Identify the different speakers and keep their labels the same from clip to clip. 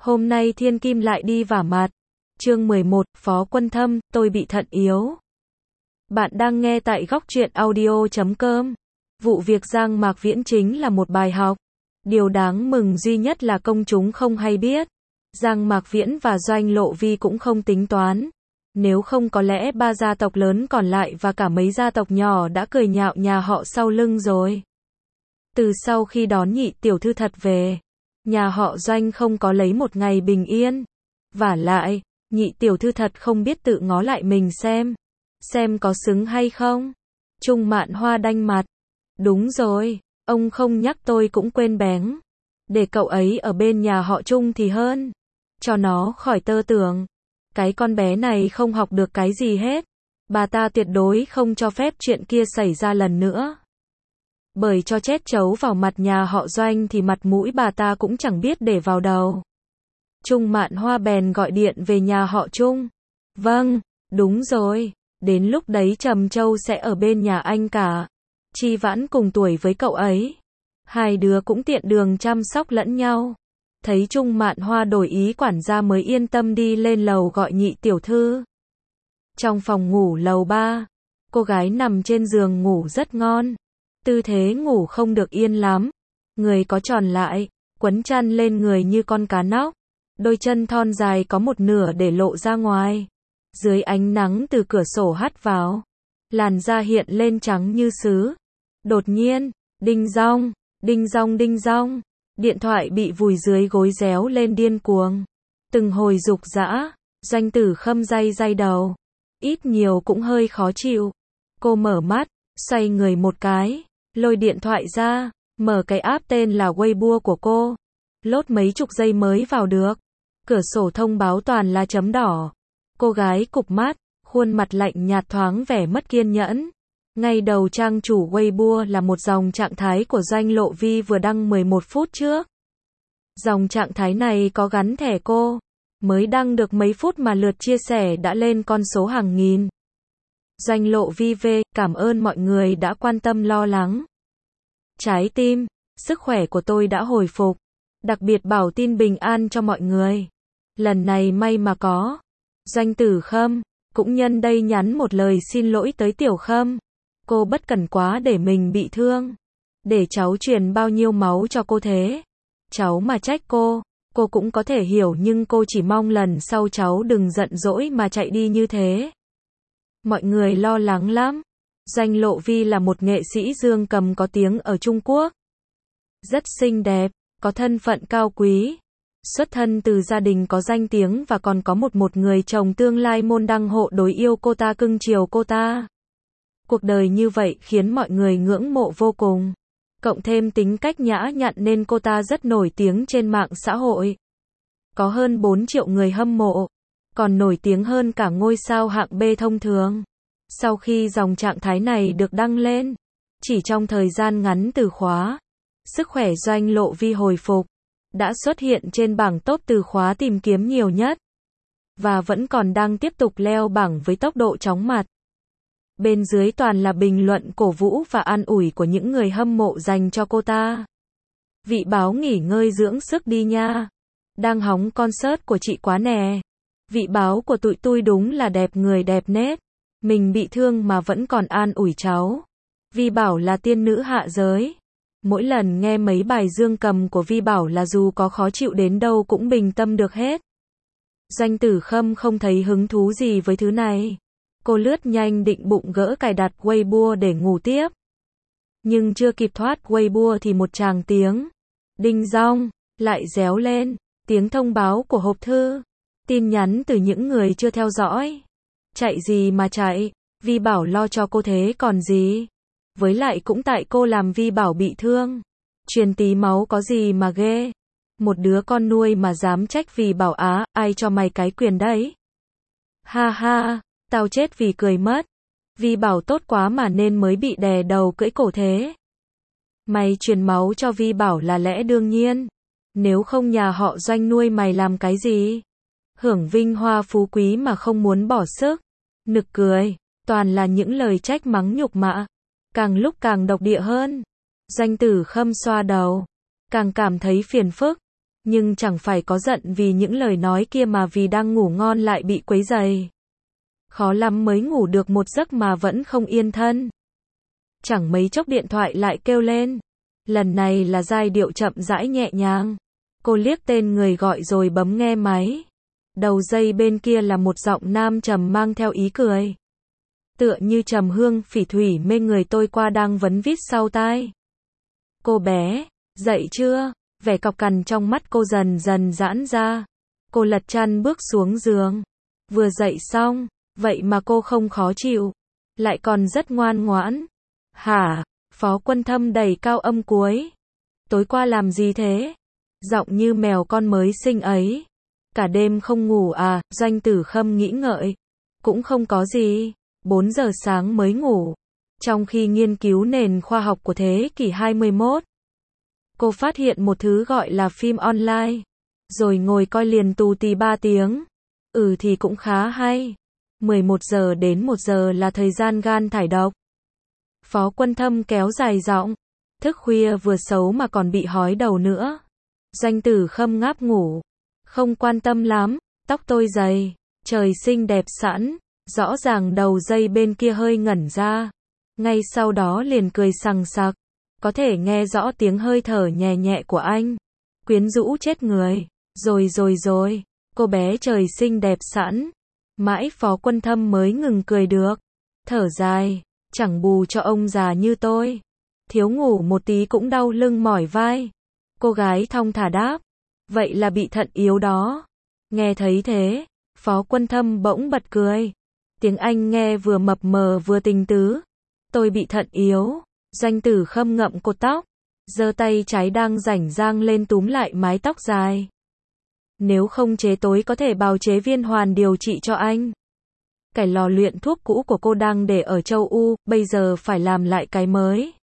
Speaker 1: Hôm nay thiên kim lại đi vả mặt. Chương 11, Phó Quân Thâm, tôi bị thận yếu. Bạn đang nghe tại góc truyện audio.com. Vụ việc Giang Mạc Viễn chính là một bài học. Điều đáng mừng duy nhất là công chúng không hay biết. Giang Mạc Viễn và Doanh Lộ Vi cũng không tính toán. Nếu không có lẽ ba gia tộc lớn còn lại và cả mấy gia tộc nhỏ đã cười nhạo nhà họ sau lưng rồi. Từ sau khi đón nhị tiểu thư thật về, nhà họ Doanh không có lấy một ngày bình yên. Vả lại, nhị tiểu thư thật không biết tự ngó lại mình xem có xứng hay không. Trung Mạn Hoa đanh mặt. Đúng rồi, ông không nhắc tôi cũng quên bén. Để cậu ấy ở bên nhà họ Trung thì hơn. Cho nó khỏi tơ tưởng. Cái con bé này không học được cái gì hết. Bà ta tuyệt đối không cho phép chuyện kia xảy ra lần nữa. Bởi cho chét chấu vào mặt nhà họ Doanh thì mặt mũi bà ta cũng chẳng biết để vào đầu. Trung Mạn Hoa bèn gọi điện về nhà họ Trung. Vâng, đúng rồi, đến lúc đấy Trầm Châu sẽ ở bên nhà anh cả. Chi Vãn cùng tuổi với cậu ấy. Hai đứa cũng tiện đường chăm sóc lẫn nhau. Thấy Trung Mạn Hoa đổi ý quản gia mới yên tâm đi lên lầu gọi nhị tiểu thư. Trong phòng ngủ lầu 3, cô gái nằm trên giường ngủ rất ngon. Tư thế ngủ không được yên lắm. Người có tròn lại, quấn chăn lên người như con cá nóc. Đôi chân thon dài có một nửa để lộ ra ngoài. Dưới ánh nắng từ cửa sổ hắt vào, làn da hiện lên trắng như sứ. Đột nhiên, đinh dong, đinh dong đinh dong. Điện thoại bị vùi dưới gối réo lên điên cuồng. Từng hồi dục dã, Doanh Tử Khâm day đầu. Ít nhiều cũng hơi khó chịu. Cô mở mắt, xoay người một cái, lôi điện thoại ra, mở cái app tên là Weibo của cô. Lốt mấy chục giây mới vào được. Cửa sổ thông báo toàn là chấm đỏ. Cô gái cụp mắt, khuôn mặt lạnh nhạt thoáng vẻ mất kiên nhẫn. Ngay đầu trang chủ Weibo là một dòng trạng thái của Doanh Lộ Vi vừa đăng 11 phút trước. Dòng trạng thái này có gắn thẻ cô. Mới đăng được mấy phút mà lượt chia sẻ đã lên con số hàng nghìn. Doanh Lộ Vi về, cảm ơn mọi người đã quan tâm lo lắng. Trái tim, sức khỏe của tôi đã hồi phục. Đặc biệt bảo tin bình an cho mọi người. Lần này may mà có. Doanh Tử Khâm, cũng nhân đây nhắn một lời xin lỗi tới Tiểu Khâm. Cô bất cẩn quá để mình bị thương. Để cháu truyền bao nhiêu máu cho cô thế. Cháu mà trách cô cũng có thể hiểu nhưng cô chỉ mong lần sau cháu đừng giận dỗi mà chạy đi như thế. Mọi người lo lắng lắm. Doanh Lộ Vi là một nghệ sĩ dương cầm có tiếng ở Trung Quốc. Rất xinh đẹp, có thân phận cao quý. Xuất thân từ gia đình có danh tiếng và còn có một người chồng tương lai môn đăng hộ đối yêu cô ta cưng chiều cô ta. Cuộc đời như vậy khiến mọi người ngưỡng mộ vô cùng. Cộng thêm tính cách nhã nhặn nên cô ta rất nổi tiếng trên mạng xã hội. Có hơn 4 triệu người hâm mộ. Còn nổi tiếng hơn cả ngôi sao hạng B thông thường. Sau khi dòng trạng thái này được đăng lên, chỉ trong thời gian ngắn từ khóa sức khỏe Doanh Lộ Vi hồi phục, đã xuất hiện trên bảng top từ khóa tìm kiếm nhiều nhất. Và vẫn còn đang tiếp tục leo bảng với tốc độ chóng mặt. Bên dưới toàn là bình luận cổ vũ và an ủi của những người hâm mộ dành cho cô ta. Vị báo nghỉ ngơi dưỡng sức đi nha. Đang hóng concert của chị quá nè. Vị báo của tụi tôi đúng là đẹp người đẹp nết. Mình bị thương mà vẫn còn an ủi cháu. Vi Bảo là tiên nữ hạ giới. Mỗi lần nghe mấy bài dương cầm của Vi Bảo là dù có khó chịu đến đâu cũng bình tâm được hết. Doanh Tử Khâm không thấy hứng thú gì với thứ này. Cô lướt nhanh định bụng gỡ cài đặt Weibo để ngủ tiếp. Nhưng chưa kịp thoát Weibo thì một tràng tiếng đinh dong lại réo lên. Tiếng thông báo của hộp thư. Tin nhắn từ những người chưa theo dõi. Chạy gì mà chạy, Vi Bảo lo cho cô thế còn gì. Với lại cũng tại cô làm Vi Bảo bị thương. Truyền tí máu có gì mà ghê. Một đứa con nuôi mà dám trách vì Bảo á, ai cho mày cái quyền đấy. Ha ha, tao chết vì cười mất. Vi Bảo tốt quá mà nên mới bị đè đầu cưỡi cổ thế. Mày truyền máu cho Vi Bảo là lẽ đương nhiên. Nếu không nhà họ Doanh nuôi mày làm cái gì? Hưởng vinh hoa phú quý mà không muốn bỏ sức. Nực cười, toàn là những lời trách mắng nhục mạ. Càng lúc càng độc địa hơn. Doanh Tử Khâm xoa đầu. Càng cảm thấy phiền phức. Nhưng chẳng phải có giận vì những lời nói kia mà vì đang ngủ ngon lại bị quấy rầy. Khó lắm mới ngủ được một giấc mà vẫn không yên thân. Chẳng mấy chốc điện thoại lại kêu lên. Lần này là giai điệu chậm rãi nhẹ nhàng. Cô liếc tên người gọi rồi bấm nghe máy. Đầu dây bên kia là một giọng nam trầm mang theo ý cười. Tựa như trầm hương phỉ thủy mê người tôi qua đang vấn vít sau tai. Cô bé, dậy chưa? Vẻ cọc cằn trong mắt cô dần dần giãn ra. Cô lật chăn bước xuống giường. Vừa dậy xong, vậy mà cô không khó chịu. Lại còn rất ngoan ngoãn. Hả? Phó Quân Thâm đầy cao âm cuối. Tối qua làm gì thế? Giọng như mèo con mới sinh ấy. Cả đêm không ngủ à? Doanh Tử Khâm nghĩ ngợi. Cũng không có gì. 4 giờ sáng mới ngủ. Trong khi nghiên cứu nền khoa học của thế kỷ 21. Cô phát hiện một thứ gọi là phim online. Rồi ngồi coi liền tù tì 3 tiếng. Thì cũng khá hay. 11 giờ đến 1 giờ là thời gian gan thải độc. Phó Quân Thâm kéo dài giọng. Thức khuya vừa xấu mà còn bị hói đầu nữa. Doanh Tử Khâm ngáp ngủ. Không quan tâm lắm. Tóc tôi dày. Trời xinh đẹp sẵn. Rõ ràng đầu dây bên kia hơi ngẩn ra. Ngay sau đó liền cười sằng sặc. Có thể nghe rõ tiếng hơi thở nhẹ nhẹ của anh. Quyến rũ chết người. Rồi. Cô bé trời xinh đẹp sẵn. Mãi Phó Quân Thâm mới ngừng cười được. Thở dài. Chẳng bù cho ông già như tôi. Thiếu ngủ một tí cũng đau lưng mỏi vai. Cô gái thong thả đáp. Vậy là bị thận yếu đó. Nghe thấy thế, Phó Quân Thâm bỗng bật cười. Tiếng Anh nghe vừa mập mờ vừa tình tứ. Tôi bị thận yếu. Doanh Tử Khâm ngậm cột tóc. Giơ tay trái đang rảnh rang lên túm lại mái tóc dài. Nếu không chế tối có thể bào chế viên hoàn điều trị cho anh. Cái lò luyện thuốc cũ của cô đang để ở châu U, bây giờ phải làm lại cái mới.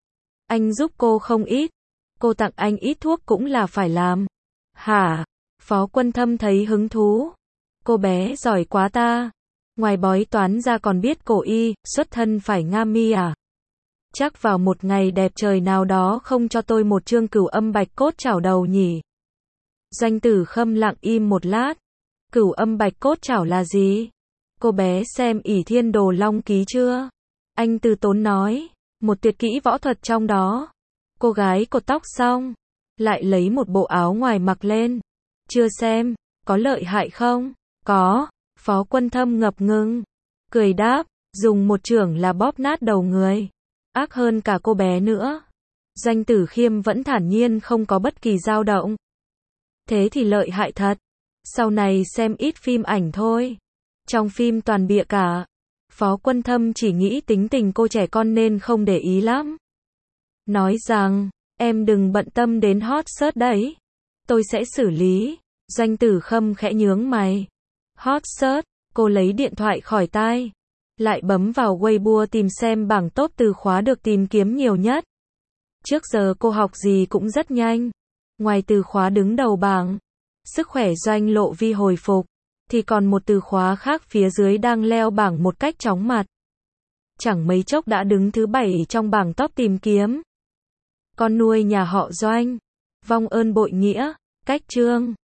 Speaker 1: Anh giúp cô không ít. Cô tặng anh ít thuốc cũng là phải làm. Hả? Phó Quân Thâm thấy hứng thú. Cô bé giỏi quá ta. Ngoài bói toán ra còn biết cổ y, xuất thân phải Nga Mi à? Chắc vào một ngày đẹp trời nào đó không cho tôi một chương Cửu Âm Bạch Cốt chảo đầu nhỉ? Doanh Tử Khâm lặng im một lát. Cửu Âm Bạch Cốt chảo là gì? Cô bé xem ỷ Thiên Đồ Long Ký chưa? Anh từ tốn nói. Một tuyệt kỹ võ thuật trong đó. Cô gái cột tóc xong. Lại lấy một bộ áo ngoài mặc lên. Chưa xem. Có lợi hại không? Có. Phó Quân Thâm ngập ngừng. Cười đáp. Dùng một chưởng là bóp nát đầu người. Ác hơn cả cô bé nữa. Doanh Tử Khiêm vẫn thản nhiên không có bất kỳ dao động. Thế thì lợi hại thật. Sau này xem ít phim ảnh thôi. Trong phim toàn bịa cả. Phó Quân Thâm chỉ nghĩ tính tình cô trẻ con nên không để ý lắm. Nói rằng, em đừng bận tâm đến hot search đấy. Tôi sẽ xử lý. Doanh Tử Khâm khẽ nhướng mày. Hot search, cô lấy điện thoại khỏi tai. Lại bấm vào Weibo tìm xem bảng top từ khóa được tìm kiếm nhiều nhất. Trước giờ cô học gì cũng rất nhanh. Ngoài từ khóa đứng đầu bảng, sức khỏe Doanh Lộ Vi hồi phục, thì còn một từ khóa khác phía dưới đang leo bảng một cách chóng mặt. Chẳng mấy chốc đã đứng thứ 7 trong bảng top tìm kiếm. Con nuôi nhà họ Doanh. Vong ơn bội nghĩa. Cách chương.